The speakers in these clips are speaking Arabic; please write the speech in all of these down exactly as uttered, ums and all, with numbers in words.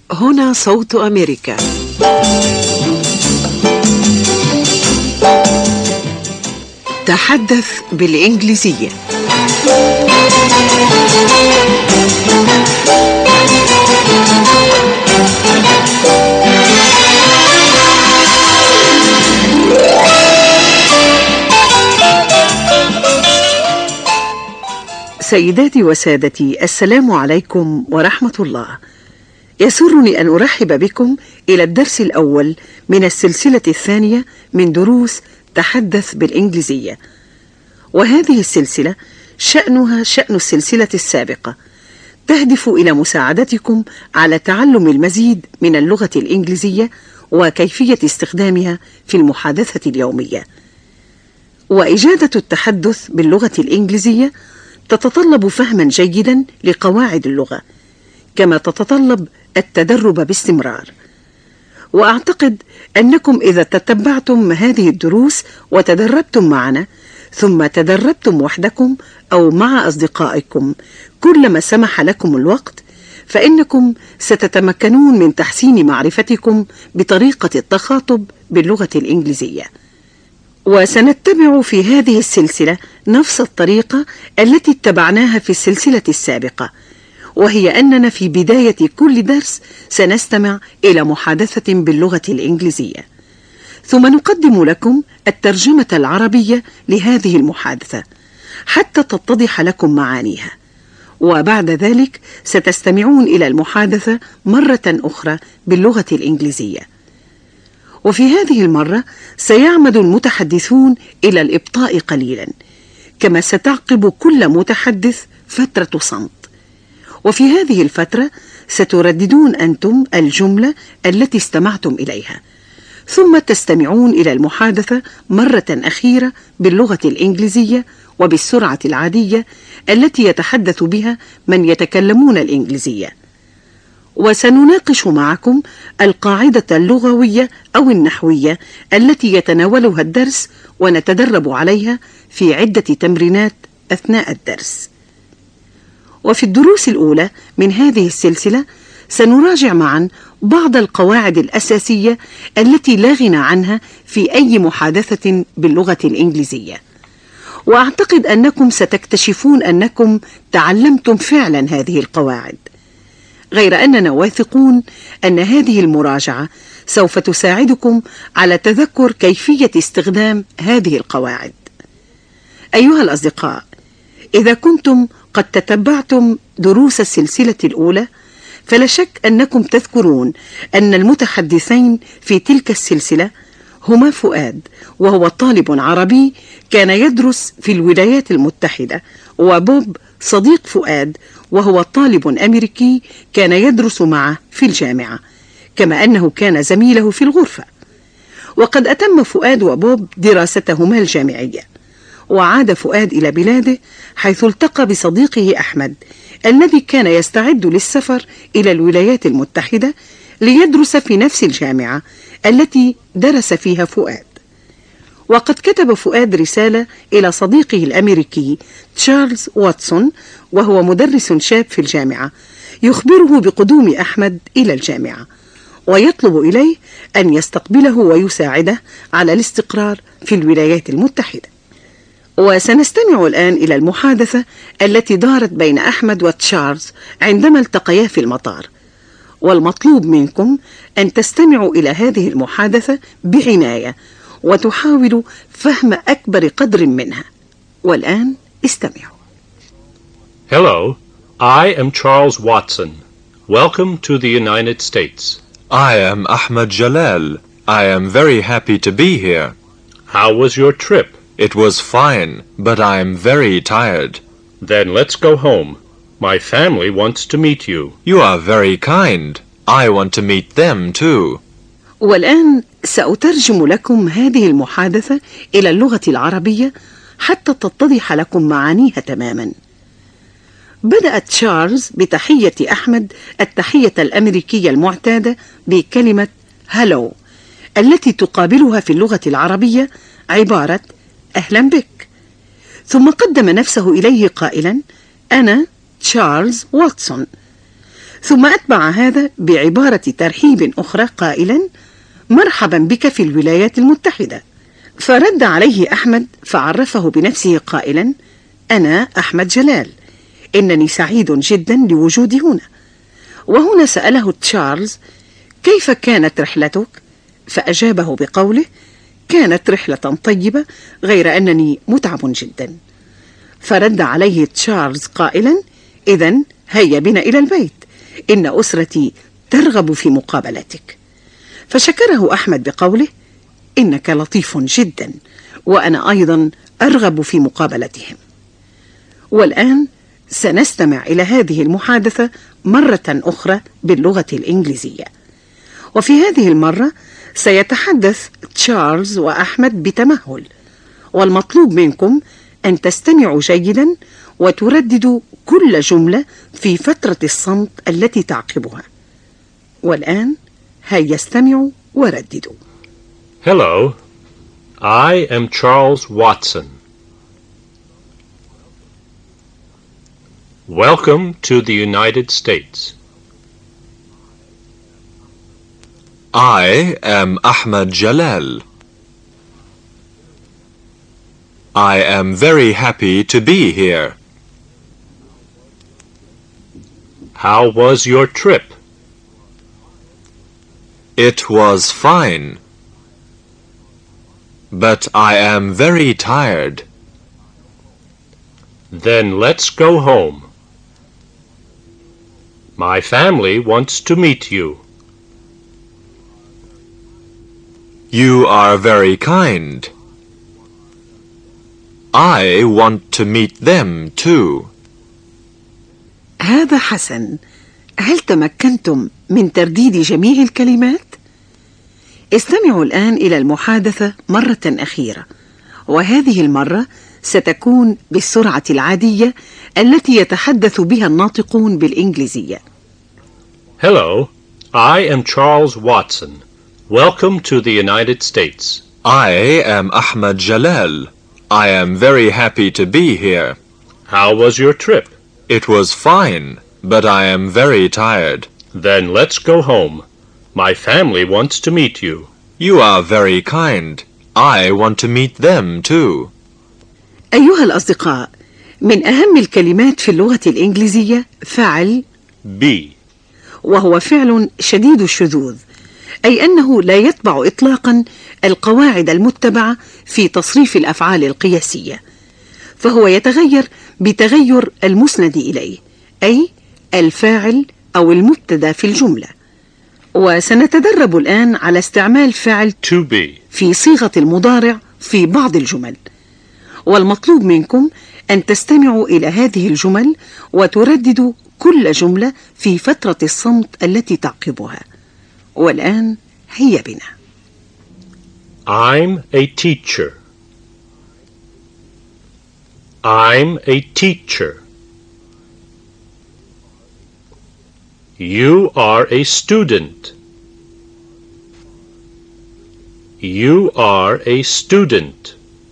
هنا صوت أمريكا. تحدث بالإنجليزية. سيداتي وسادتي، السلام عليكم ورحمة الله. يسرني أن أرحب بكم إلى الدرس الأول من السلسلة الثانية من دروس تحدث بالإنجليزية، وهذه السلسلة شأنها شأن السلسلة السابقة، تهدف إلى مساعدتكم على تعلم المزيد من اللغة الإنجليزية وكيفية استخدامها في المحادثة اليومية. وإجادة التحدث باللغة الإنجليزية تتطلب فهما جيدا لقواعد اللغة، كما تتطلب التدرب باستمرار. وأعتقد أنكم إذا تتبعتم هذه الدروس وتدربتم معنا، ثم تدربتم وحدكم أو مع أصدقائكم كلما سمح لكم الوقت، فإنكم ستتمكنون من تحسين معرفتكم بطريقة التخاطب باللغة الإنجليزية. وسنتبع في هذه السلسلة نفس الطريقة التي اتبعناها في السلسلة السابقة، وهي أننا في بداية كل درس سنستمع إلى محادثة باللغة الإنجليزية، ثم نقدم لكم الترجمة العربية لهذه المحادثة حتى تتضح لكم معانيها، وبعد ذلك ستستمعون إلى المحادثة مرة أخرى باللغة الإنجليزية. وفي هذه المرة سيعمد المتحدثون إلى الإبطاء قليلا، كما ستعقب كل متحدث فترة صمت، وفي هذه الفترة سترددون أنتم الجملة التي استمعتم إليها، ثم تستمعون إلى المحادثة مرة أخيرة باللغة الإنجليزية وبالسرعة العادية التي يتحدث بها من يتكلمون الإنجليزية. وسنناقش معكم القاعدة اللغوية أو النحوية التي يتناولها الدرس، ونتدرب عليها في عدة تمرينات أثناء الدرس. وفي الدروس الأولى من هذه السلسلة سنراجع معا بعض القواعد الأساسية التي لا غنى عنها في أي محادثة باللغة الإنجليزية، وأعتقد أنكم ستكتشفون أنكم تعلمتم فعلا هذه القواعد، غير أننا واثقون أن هذه المراجعة سوف تساعدكم على تذكر كيفية استخدام هذه القواعد. أيها الأصدقاء، إذا كنتم قد تتبعتم دروس السلسلة الأولى، فلا شك أنكم تذكرون أن المتحدثين في تلك السلسلة هما فؤاد، وهو طالب عربي كان يدرس في الولايات المتحدة، وبوب صديق فؤاد، وهو طالب أمريكي كان يدرس معه في الجامعة، كما أنه كان زميله في الغرفة. وقد أتم فؤاد وبوب دراستهما الجامعية، وعاد فؤاد إلى بلاده حيث التقى بصديقه أحمد الذي كان يستعد للسفر إلى الولايات المتحدة ليدرس في نفس الجامعة التي درس فيها فؤاد. وقد كتب فؤاد رسالة إلى صديقه الأمريكي تشارلز واتسون، وهو مدرس شاب في الجامعة، يخبره بقدوم أحمد إلى الجامعة، ويطلب إليه أن يستقبله ويساعده على الاستقرار في الولايات المتحدة. وسنستمع الآن إلى المحادثة التي دارت بين أحمد وتشارلز عندما التقيا في المطار، والمطلوب منكم أن تستمعوا إلى هذه المحادثة بعناية وتحاولوا فهم أكبر قدر منها. والآن استمعوا. Hello, I am Charles Watson. Welcome to the United States. I am Ahmed Jalal. I am very happy to be here. How was your trip? It was fine, but I am very tired. Then let's go home. My family wants to meet you. You are very kind. I want to meet them too. والآن سأترجم لكم هذه المحادثة إلى اللغة العربية حتى تتضح لكم معانيها تماما. بدأ تشارلز بتحية أحمد التحية الأمريكية المعتادة بكلمة هلو، التي تقابلها في اللغة العربية عبارة أهلا بك، ثم قدم نفسه إليه قائلا أنا تشارلز واتسون، ثم أتبع هذا بعبارة ترحيب أخرى قائلا: مرحبا بك في الولايات المتحدة. فرد عليه أحمد فعرفه بنفسه قائلا: أنا أحمد جلال، إنني سعيد جدا لوجودي هنا. وهنا سأله تشارلز: كيف كانت رحلتك؟ فأجابه بقوله: كانت رحلة طيبة، غير أنني متعب جدا. فرد عليه تشارلز قائلا: إذن هيا بنا إلى البيت، إن أسرتي ترغب في مقابلتك. فشكره أحمد بقوله: إنك لطيف جدا، وأنا أيضا أرغب في مقابلتهم. والآن سنستمع إلى هذه المحادثة مرة أخرى باللغة الإنجليزية، وفي هذه المرة سيتحدث تشارلز وأحمد بتمهل، والمطلوب منكم أن تستمعوا جيدا وترددوا كل جملة في فترة الصمت التي تعقبها. والآن هيا استمعوا ورددوا. Hello, I am Charles Watson. Welcome to the United States. I am Ahmed Jalal. I am very happy to be here. How was your trip? It was fine. But I am very tired. Then let's go home. My family wants to meet you. You are very kind. I want to meet them too. هذا حسن. هل تمكنتم من ترديد جميع الكلمات؟ استمعوا الآن إلى المحادثة مرة أخيرة، وهذه المرة ستكون بالسرعة العادية التي يتحدث بها الناطقون بالإنجليزية. Hello, I am Charles Watson. Welcome to the United States. I am Ahmed Jalal. I am very happy to be here. How was your trip? It was fine, but I am very tired. Then let's go home. My family wants to meet you. You are very kind. I want to meet them too. أيها الأصدقاء، من أهم الكلمات في اللغة الإنجليزية فعل be، وهو فعل شديد الشذوذ، أي أنه لا يتبع إطلاقا القواعد المتبعة في تصريف الأفعال القياسية، فهو يتغير بتغير المسند إليه، أي الفاعل أو المبتدأ في الجملة. وسنتدرب الآن على استعمال فعل to be في صيغة المضارع في بعض الجمل، والمطلوب منكم أن تستمعوا إلى هذه الجمل وترددوا كل جملة في فترة الصمت التي تعقبها. والآن هيا بنا. I'm a teacher. I'm a teacher. You are a student. You are a student.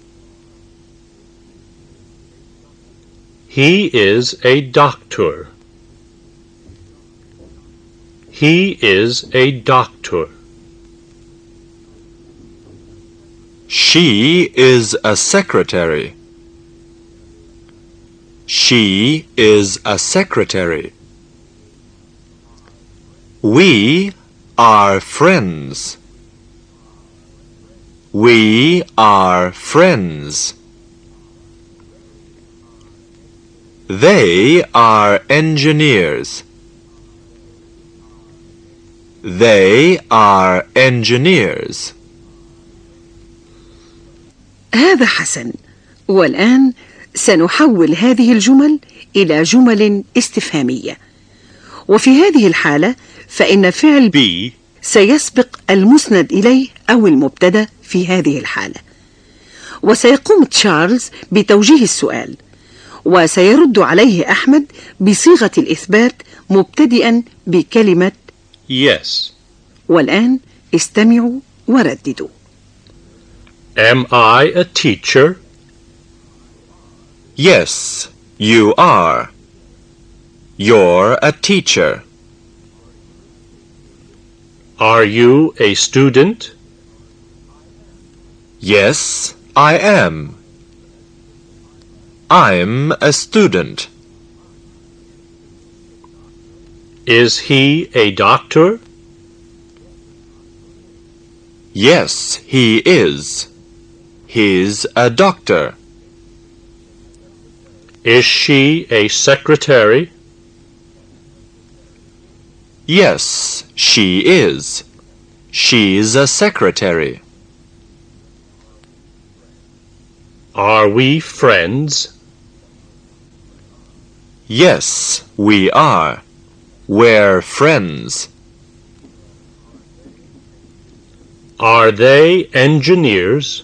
He is a doctor. He is a doctor. She is a secretary. She is a secretary. We are friends. We are friends. They are engineers. They are engineers. هذا حسن. والآن سنحول هذه الجمل إلى جمل استفهامية، وفي هذه الحالة فإن فعل be سيسبق المسند إليه أو المبتدأ في هذه الحالة. وسيقوم تشارلز بتوجيه السؤال، وسيرد عليه أحمد بصيغة الإثبات مبتدئا بكلمة yes. والآن استمعوا ورددوا. Am I a teacher? Yes, you are. You're a teacher. Are you a student? Yes, I am. I'm a student. Is he a doctor? Yes, he is. He's a doctor. Is she a secretary? Yes, she is. She's a secretary. Are we friends? Yes, we are. We're friends. Are they engineers?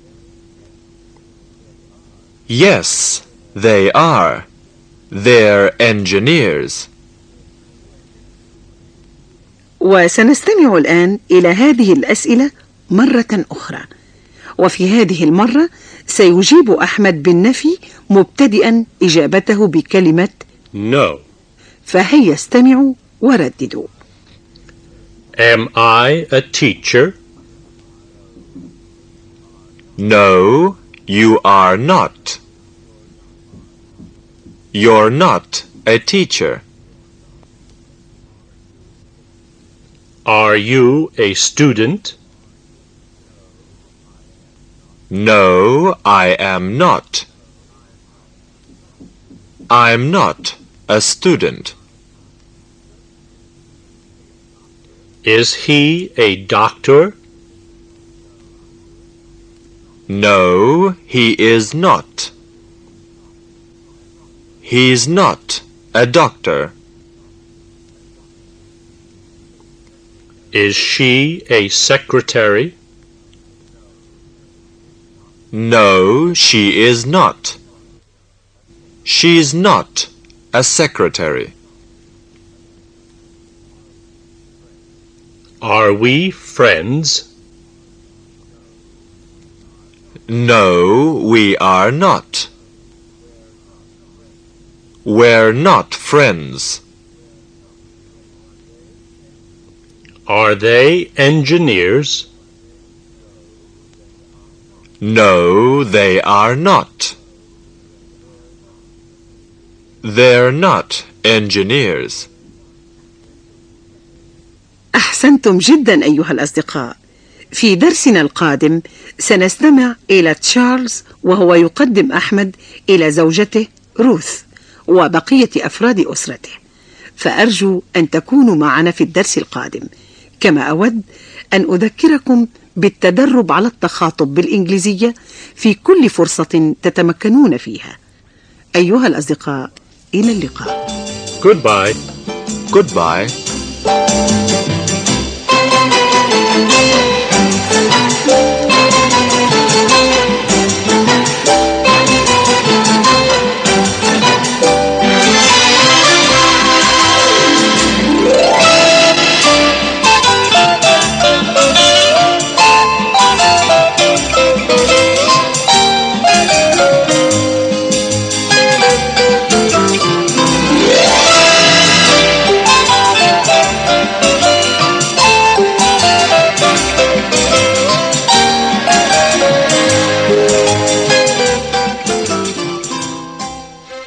Yes, they are. They're engineers. وسنستمع الآن إلى هذه الأسئلة مرة أخرى، وفي هذه المرة سيجيب أحمد بالنفي مبتدئا إجابته بكلمة No. فهيا استمعوا ورددوا. Am I a teacher? No, you are not. You're not a teacher. Are you a student? No, I am not. I'm not a student. Is he a doctor? No, he is not. He's not a doctor. Is she a secretary? No, she is not. She's not a secretary. Are we friends? No, we are not. We're not friends. Are they engineers? No, they are not. They're not engineers. أحسنتم جدا أيها الأصدقاء. في درسنا القادم سنستمع إلى تشارلز وهو يقدم أحمد إلى زوجته روث وبقية أفراد أسرته، فأرجو أن تكونوا معنا في الدرس القادم. كما أود أن أذكركم بالتدرب على التخاطب بالإنجليزية في كل فرصة تتمكنون فيها. أيها الأصدقاء، إلى اللقاء. Goodbye. Goodbye.